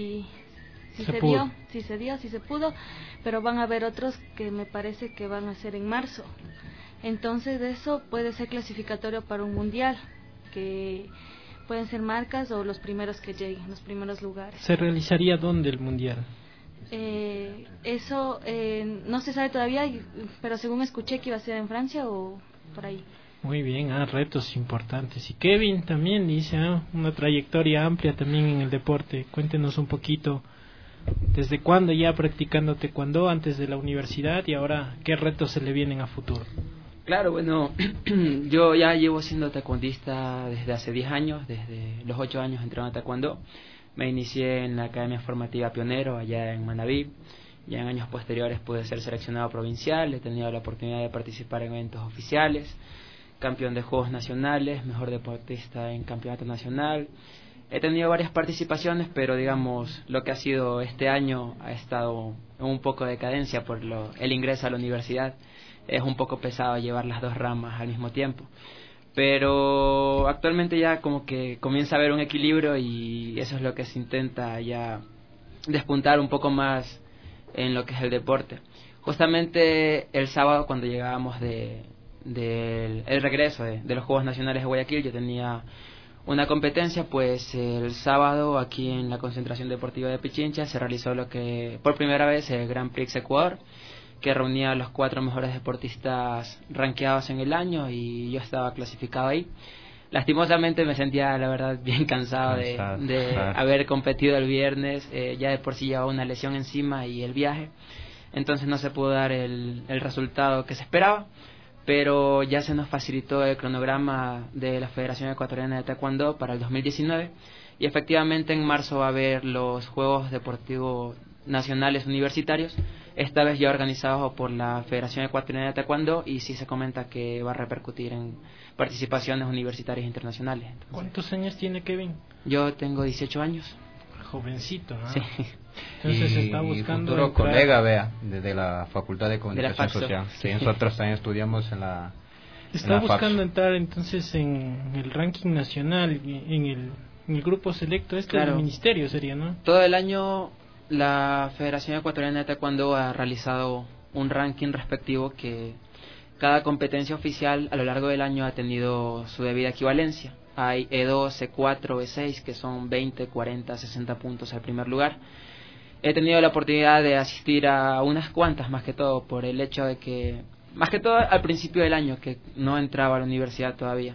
se pudo, pero van a haber otros que me parece que van a ser en marzo. Entonces de eso puede ser clasificatorio para un mundial, que pueden ser marcas o los primeros que lleguen, los primeros lugares.
¿Se realizaría dónde el mundial?
Eso no se sabe todavía, pero según escuché que iba a ser en Francia o por ahí.
Muy bien, retos importantes. Y Kevin también dice una trayectoria amplia también en el deporte. Cuéntenos un poquito, ¿desde cuándo ya practicando taekwondo antes de la universidad y ahora qué retos se le vienen a futuro?
Claro, bueno, yo ya llevo siendo taekwondista desde hace 10 años, desde los 8 años entrenando taekwondo. Me inicié en la Academia Formativa Pionero allá en Manabí. Ya en años posteriores pude ser seleccionado provincial, he tenido la oportunidad de participar en eventos oficiales, campeón de Juegos Nacionales, mejor deportista en Campeonato Nacional. He tenido varias participaciones, pero digamos, lo que ha sido este año ha estado en un poco de decadencia por el ingreso a la universidad. Es un poco pesado llevar las dos ramas al mismo tiempo. Pero actualmente ya como que comienza a haber un equilibrio y eso es lo que se intenta ya despuntar un poco más en lo que es el deporte. Justamente el sábado cuando llegábamos del regreso de los Juegos Nacionales de Guayaquil, yo tenía una competencia, pues el sábado aquí en la concentración deportiva de Pichincha se realizó lo que por primera vez el Grand Prix Ecuador, que reunía a los 4 mejores deportistas rankeados en el año y yo estaba clasificado ahí. Lastimosamente me sentía, la verdad, bien cansado de haber competido el viernes, ya de por sí llevaba una lesión encima y el viaje, entonces no se pudo dar el resultado que se esperaba, pero ya se nos facilitó el cronograma de la Federación Ecuatoriana de Taekwondo para el 2019 y efectivamente en marzo va a haber los Juegos Deportivos Nacionales Universitarios, esta vez ya organizados por la Federación Ecuatoriana de Taekwondo, y sí se comenta que va a repercutir en participaciones universitarias e internacionales. Entonces,
¿cuántos años tiene Kevin?
Yo tengo 18 años.
Jovencito, ¿no?
Sí.
Entonces está buscando
futuro colega, vea, desde la Facultad de Comunicación Social. Sí, nosotros también estudiamos en la
Está buscando entrar entonces en el ranking nacional, en el grupo selecto del ministerio sería, ¿no?
Todo el año la Federación Ecuatoriana de Taekwondo ha realizado un ranking respectivo que cada competencia oficial a lo largo del año ha tenido su debida equivalencia. Hay E2, E4, E6 que son 20, 40, 60 puntos al primer lugar. He tenido la oportunidad de asistir a unas cuantas, más que todo por el hecho de que, más que todo al principio del año, que no entraba a la universidad todavía.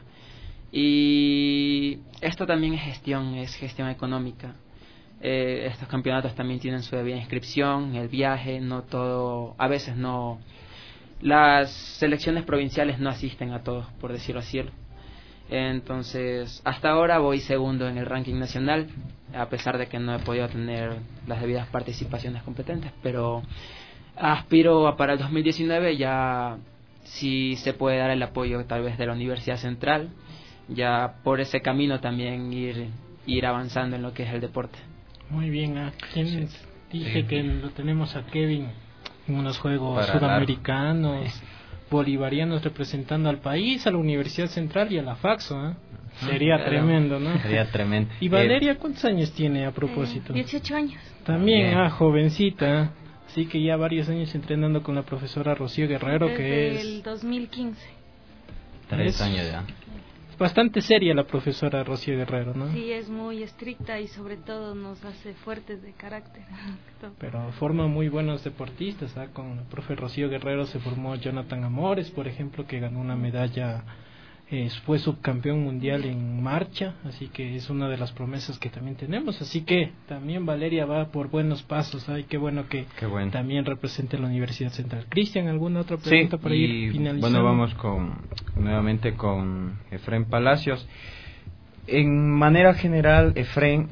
Y esto también es gestión económica. Estos campeonatos también tienen su debida inscripción, el viaje, no todo, a veces no, las selecciones provinciales no asisten a todos, por decirlo así. Entonces, hasta ahora voy segundo en el ranking nacional, a pesar de que no he podido tener las debidas participaciones competentes, pero aspiro a para el 2019 ya si se puede dar el apoyo tal vez de la Universidad Central, ya por ese camino también ir avanzando en lo que es el deporte.
Muy bien, ¿a quién dije que lo tenemos a Kevin en unos Juegos Sudamericanos, bolivarianos representando al país, a la Universidad Central y a la Faxo, ¿eh? Sería tremendo, ¿no?
Sería tremendo.
¿Y Valeria cuántos años tiene a propósito?
18 años.
También, jovencita, así que ya varios años entrenando con la profesora Rocío Guerrero,
desde
que es...
el 2015.
3 años ya.
bastante seria la profesora Rocío Guerrero, ¿no?
Sí, es muy estricta y sobre todo nos hace fuertes de carácter.
Pero forma muy buenos deportistas, ¿ah? Con la profe Rocío Guerrero se formó Jonathan Amores, por ejemplo, que ganó una medalla, fue subcampeón mundial en marcha, así que es una de las promesas que también tenemos, así que también Valeria va por buenos pasos. Ay, qué bueno que también represente la Universidad Central. Cristian, ¿alguna otra pregunta para ir finalizando?
Bueno, vamos nuevamente con Efrén Palacios. En manera general, Efrén,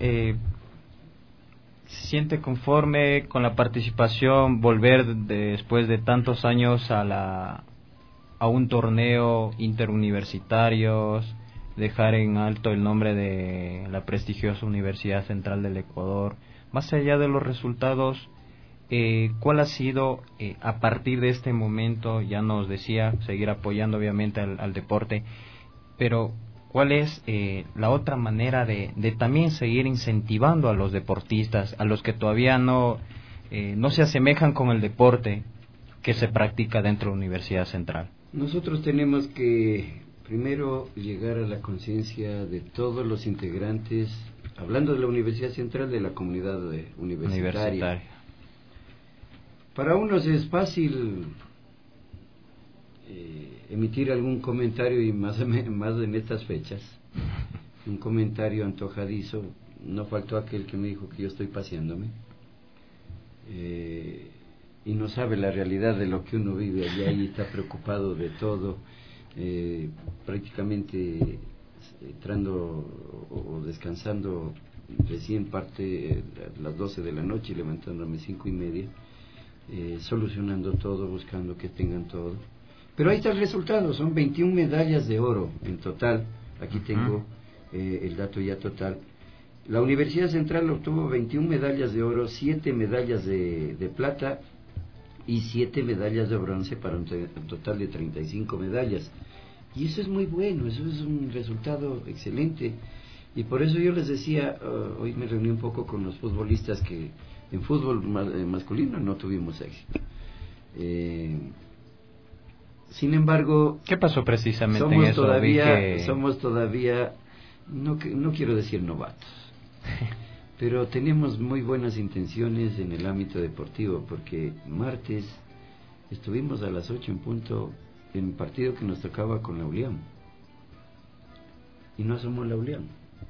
¿se siente conforme con la participación, volver después de tantos años a un torneo interuniversitarios, dejar en alto el nombre de la prestigiosa Universidad Central del Ecuador? Más allá de los resultados, ¿cuál ha sido, a partir de este momento, ya nos decía, seguir apoyando obviamente al deporte, pero cuál es la otra manera de también seguir incentivando a los deportistas, a los que todavía no se asemejan con el deporte que se practica dentro de la Universidad Central?
Nosotros tenemos que primero llegar a la conciencia de todos los integrantes, hablando de la Universidad Central, de la comunidad universitaria. Para unos es fácil emitir algún comentario, y más en estas fechas, un comentario antojadizo. No faltó aquel que me dijo que yo estoy paseándome, y no sabe la realidad de lo que uno vive allá y está preocupado de todo, prácticamente entrando o descansando recién parte a las 12 de la noche y levantándome 5:30, solucionando todo, buscando que tengan todo. Pero ahí está el resultado, son 21 medallas de oro en total. Aquí tengo el dato ya total. La Universidad Central obtuvo 21 medallas de oro, 7 medallas de plata y 7 medallas de bronce, para un total de 35 medallas. Y eso es muy bueno, eso es un resultado excelente. Y por eso yo les decía, hoy me reuní un poco con los futbolistas, que en fútbol masculino no tuvimos éxito. Sin embargo,
¿qué pasó precisamente en eso?
Somos todavía, no quiero decir novatos, pero tenemos muy buenas intenciones en el ámbito deportivo, porque martes estuvimos a las 8 en punto en un partido que nos tocaba con la ULIAM, y no somos la ULIAM.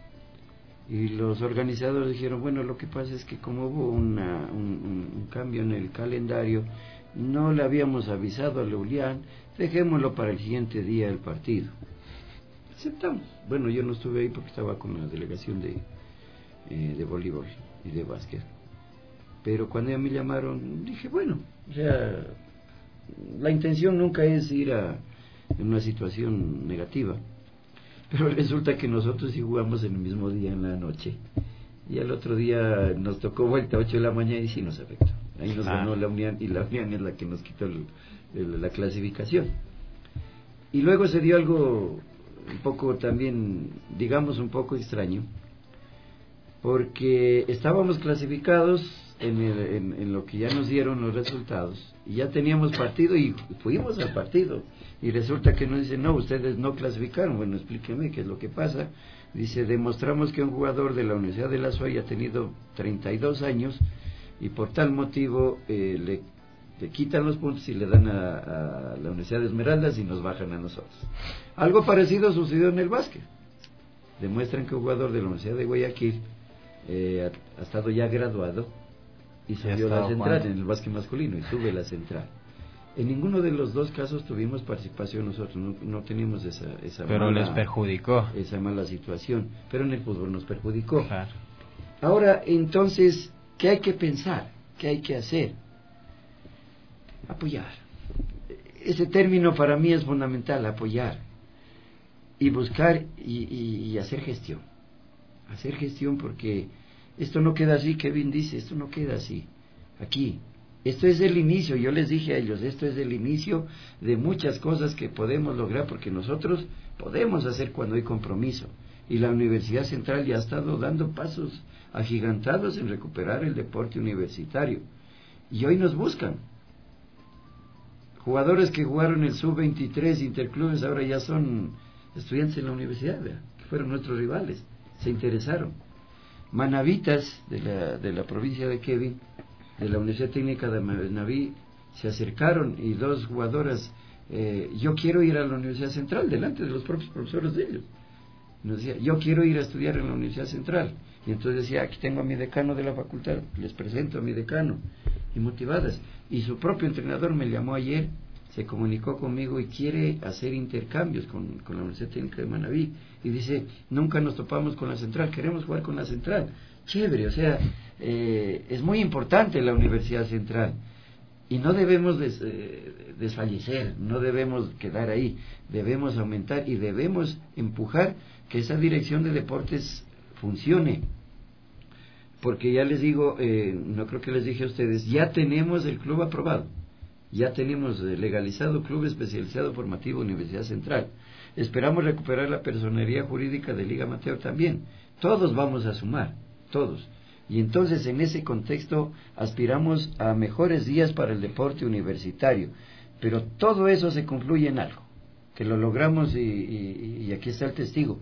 Y los organizadores dijeron, bueno, lo que pasa es que como hubo un cambio en el calendario, no le habíamos avisado a la ULIAM, dejémoslo para el siguiente día del partido. Aceptamos. Bueno, yo no estuve ahí porque estaba con la delegación de voleibol y de básquet, pero cuando ya me llamaron dije, bueno, o sea, la intención nunca es ir en una situación negativa, pero resulta que nosotros sí jugamos en el mismo día en la noche, y al otro día nos tocó vuelta a 8 de la mañana y sí nos afectó. Ahí nos ganó la Unión, y la Unión es la que nos quitó la clasificación. Y luego se dio algo un poco también, digamos, un poco extraño, porque estábamos clasificados en lo que ya nos dieron los resultados, y ya teníamos partido y fuimos al partido, y resulta que nos dicen, no, ustedes no clasificaron. Bueno, explíqueme qué es lo que pasa. Dice, demostramos que un jugador de la Universidad de La Suay ha tenido 32 años y por tal motivo le quitan los puntos y le dan a la Universidad de Esmeraldas y nos bajan a nosotros. Algo parecido sucedió en el básquet. Demuestran que un jugador de la Universidad de Guayaquil ha estado ya graduado y subió la central en el básquet masculino, y sube la central. En ninguno de los dos casos tuvimos participación nosotros, no teníamos esa
pero
mala,
les perjudicó
esa mala situación, pero en el fútbol nos perjudicó.
Claro.
Ahora, entonces, ¿qué hay que pensar? ¿Qué hay que hacer? Apoyar. Ese término para mí es fundamental, apoyar. Y buscar y hacer gestión. Hacer gestión, porque esto no queda así, Kevin dice, esto no queda así. Aquí. Esto es el inicio, yo les dije a ellos, esto es el inicio de muchas cosas que podemos lograr, porque nosotros podemos hacer cuando hay compromiso. Y la Universidad Central ya ha estado dando pasos agigantados en recuperar el deporte universitario. Y hoy nos buscan. Jugadores que jugaron el sub-23 interclubes ahora ya son estudiantes en la universidad, ¿verdad? Que fueron nuestros rivales, se interesaron. Manavitas de la provincia de Kevin, de la Universidad Técnica de Manaví, se acercaron y 2 jugadoras, yo quiero ir a la Universidad Central, delante de los propios profesores de ellos. Nos decía, yo quiero ir a estudiar en la Universidad Central. Y entonces decía, aquí tengo a mi decano de la facultad, les presento a mi decano. Y motivadas. Y su propio entrenador me llamó ayer, se comunicó conmigo y quiere hacer intercambios con la Universidad Técnica de Manaví. Y dice, nunca nos topamos con la Central, queremos jugar con la Central. Chévere, o sea, es muy importante la Universidad Central. Y no debemos desfallecer, no debemos quedar ahí, debemos aumentar y debemos empujar que esa dirección de deportes funcione. Porque ya les digo, no creo que les dije a ustedes, ya tenemos el club aprobado, ya tenemos legalizado Club Especializado Formativo Universidad Central. Esperamos recuperar la personería jurídica de Liga Amateur también. Todos vamos a sumar, todos. Y entonces en ese contexto aspiramos a mejores días para el deporte universitario. Pero todo eso se confluye en algo, que lo logramos y aquí está el testigo.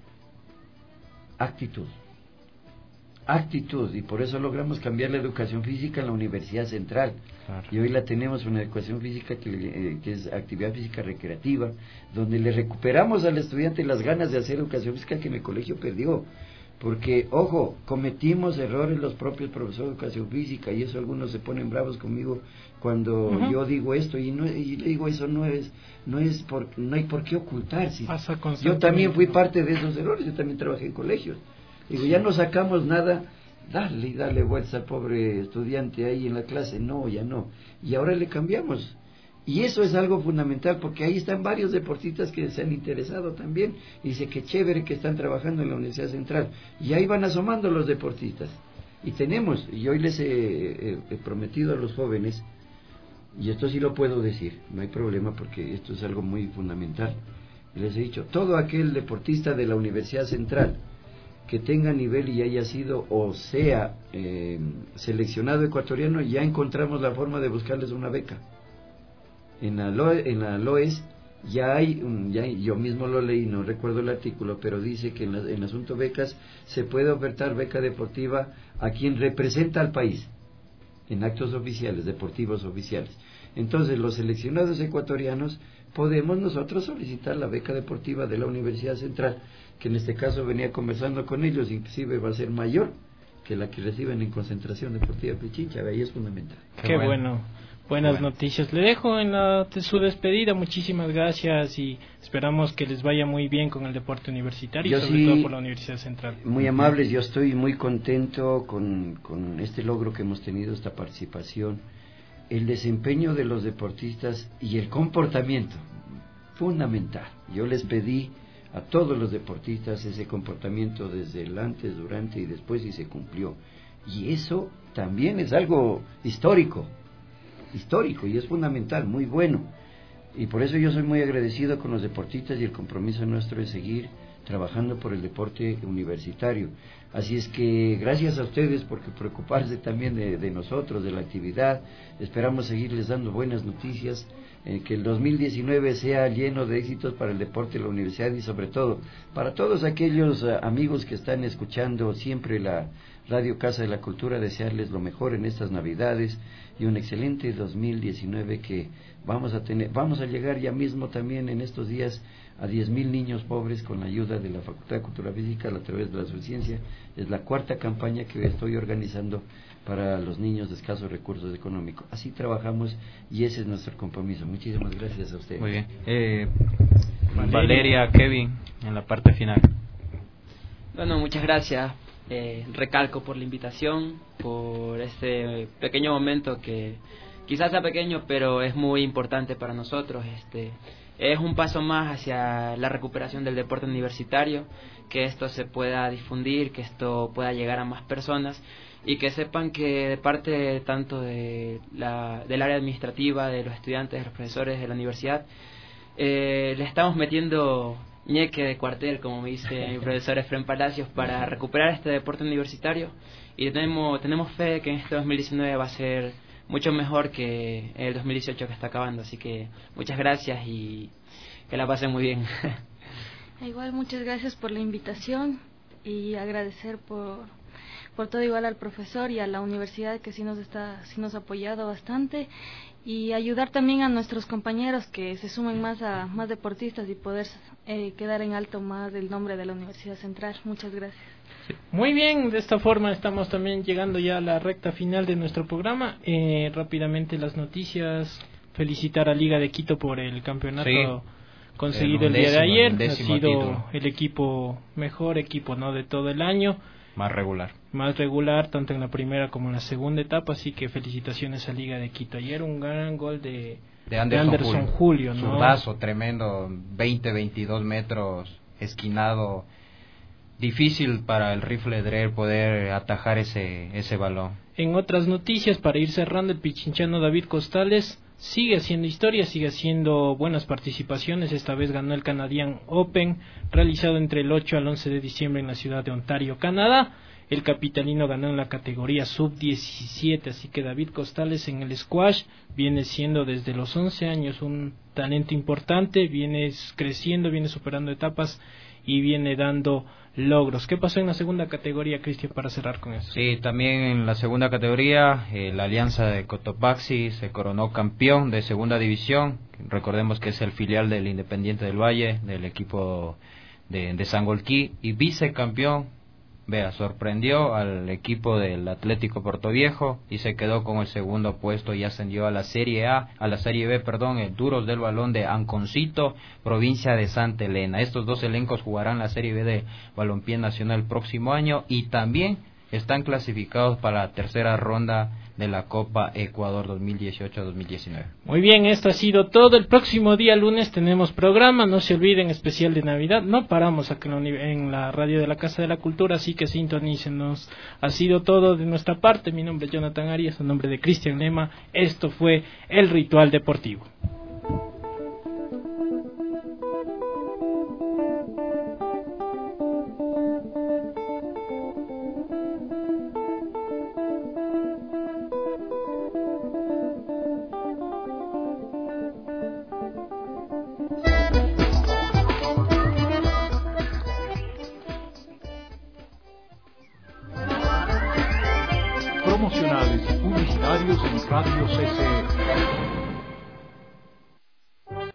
Actitud. Actitud, y por eso logramos cambiar la educación física en la Universidad Central. Claro. Y hoy la tenemos una educación física que es actividad física recreativa, donde le recuperamos al estudiante las ganas de hacer educación física que en el colegio perdió. Porque, ojo, cometimos errores los propios profesores de educación física, y eso algunos se ponen bravos conmigo cuando yo digo esto, y le digo, eso no hay por qué ocultarse. Yo también fui parte de esos errores, yo también trabajé en colegios. Digo, ya no sacamos nada, dale vuelta al pobre estudiante ahí en la clase, no, ya no. Y ahora le cambiamos. Y eso es algo fundamental, porque ahí están varios deportistas que se han interesado también, y dice que chévere que están trabajando en la Universidad Central, y ahí van asomando los deportistas. Y hoy les he prometido a los jóvenes, y esto sí lo puedo decir, no hay problema porque esto es algo muy fundamental, les he dicho, todo aquel deportista de la Universidad Central que tenga nivel y haya sido o sea seleccionado ecuatoriano, ya encontramos la forma de buscarles una beca. En la LOES ya hay, yo mismo lo leí, no recuerdo el artículo, pero dice que en asunto becas se puede ofertar beca deportiva a quien representa al país en actos oficiales, deportivos oficiales. Entonces los seleccionados ecuatorianos podemos nosotros solicitar la beca deportiva de la Universidad Central, que en este caso venía conversando con ellos, inclusive va a ser mayor que la que reciben en Concentración Deportiva Pichincha, ahí es fundamental.
Qué bueno. Buenas noticias. Le dejo en su despedida. Muchísimas gracias y esperamos que les vaya muy bien con el deporte universitario y sobre todo por la Universidad Central.
Muy amables, yo estoy muy contento con este logro que hemos tenido, esta participación, el desempeño de los deportistas y el comportamiento, fundamental. Yo les pedí a todos los deportistas ese comportamiento desde el antes, durante y después, y se cumplió. Y eso también es algo histórico, y es fundamental, muy bueno, y por eso yo soy muy agradecido con los deportistas, y el compromiso nuestro es seguir trabajando por el deporte universitario. Así es que gracias a ustedes por preocuparse también de nosotros, de la actividad. Esperamos seguirles dando buenas noticias, que el 2019 sea lleno de éxitos para el deporte de la universidad, y sobre todo para todos aquellos amigos que están escuchando siempre la Radio Casa de la Cultura, desearles lo mejor en estas Navidades y un excelente 2019 que vamos a llegar ya mismo también en estos días a 10,000 niños pobres con la ayuda de la Facultad de Cultura Física a través de la Suficiencia. Es la 4ª campaña que estoy organizando para los niños de escasos recursos económicos. Así trabajamos y ese es nuestro compromiso. Muchísimas gracias a ustedes.
Muy bien. Valeria, Kevin, en la parte final.
Bueno, muchas gracias. Recalco por la invitación, por este pequeño momento que quizás sea pequeño, pero es muy importante para nosotros. Es un paso más hacia la recuperación del deporte universitario, que esto se pueda difundir, que esto pueda llegar a más personas, y que sepan que de parte tanto del área administrativa, de los estudiantes, de los profesores de la universidad, le estamos metiendo ñeque de cuartel, como me dice mi profesor Efren Palacios, para recuperar este deporte universitario, y tenemos fe que en este 2019 va a ser mucho mejor que el 2018 que está acabando. Así que muchas gracias y que la pasen muy bien.
Igual, muchas gracias por la invitación y agradecer por todo, igual al profesor y a la universidad que sí nos ha apoyado bastante, y ayudar también a nuestros compañeros que se sumen más deportistas y poder quedar en alto más el nombre de la Universidad Central. Muchas gracias.
Muy bien, de esta forma estamos también llegando ya a la recta final de nuestro programa. Rápidamente las noticias. Felicitar a Liga de Quito por el campeonato conseguido el día de ayer. Ha sido el mejor equipo, ¿no?, de todo el año.
Más regular, tanto en la primera como en la segunda etapa, así que felicitaciones a Liga de Quito. Ayer un gran gol de Anderson Julio, ¿no? Zurdazo tremendo, 22 metros, esquinado. Difícil para el rifle Dreher poder atajar ese balón.
En otras noticias, para ir cerrando, el pichinchano David Costales sigue haciendo historia, sigue haciendo buenas participaciones. Esta vez ganó el Canadian Open, realizado entre el 8 al 11 de diciembre en la ciudad de Ontario, Canadá. El capitalino ganó en la categoría sub-17, así que David Costales en el squash viene siendo desde los 11 años un talento importante, viene creciendo, viene superando etapas y viene dando logros. ¿Qué pasó en la segunda categoría, Cristian, para cerrar con eso?
Sí, también en la segunda categoría, la Alianza de Cotopaxi se coronó campeón de segunda división. Recordemos que es el filial del Independiente del Valle, del equipo de Sangolquí, y vicecampeón. Sorprendió al equipo del Atlético Portoviejo y se quedó con el segundo puesto y ascendió a la Serie B, el Duros del Balón de Anconcito, provincia de Santa Elena. Estos dos elencos jugarán la Serie B de Balompié Nacional el próximo año y también están clasificados para la tercera ronda de la Copa Ecuador 2018-2019.
Muy bien, esto ha sido todo. El próximo día lunes tenemos programa, no se olviden, especial de Navidad. No paramos acá en la radio de la Casa de la Cultura, así que sintonícenos. Ha sido todo de nuestra parte. Mi nombre es Jonathan Arias, en nombre de Cristian Lema. Esto fue El Ritual Deportivo.
Promocionales publicitarios en Radio CCR.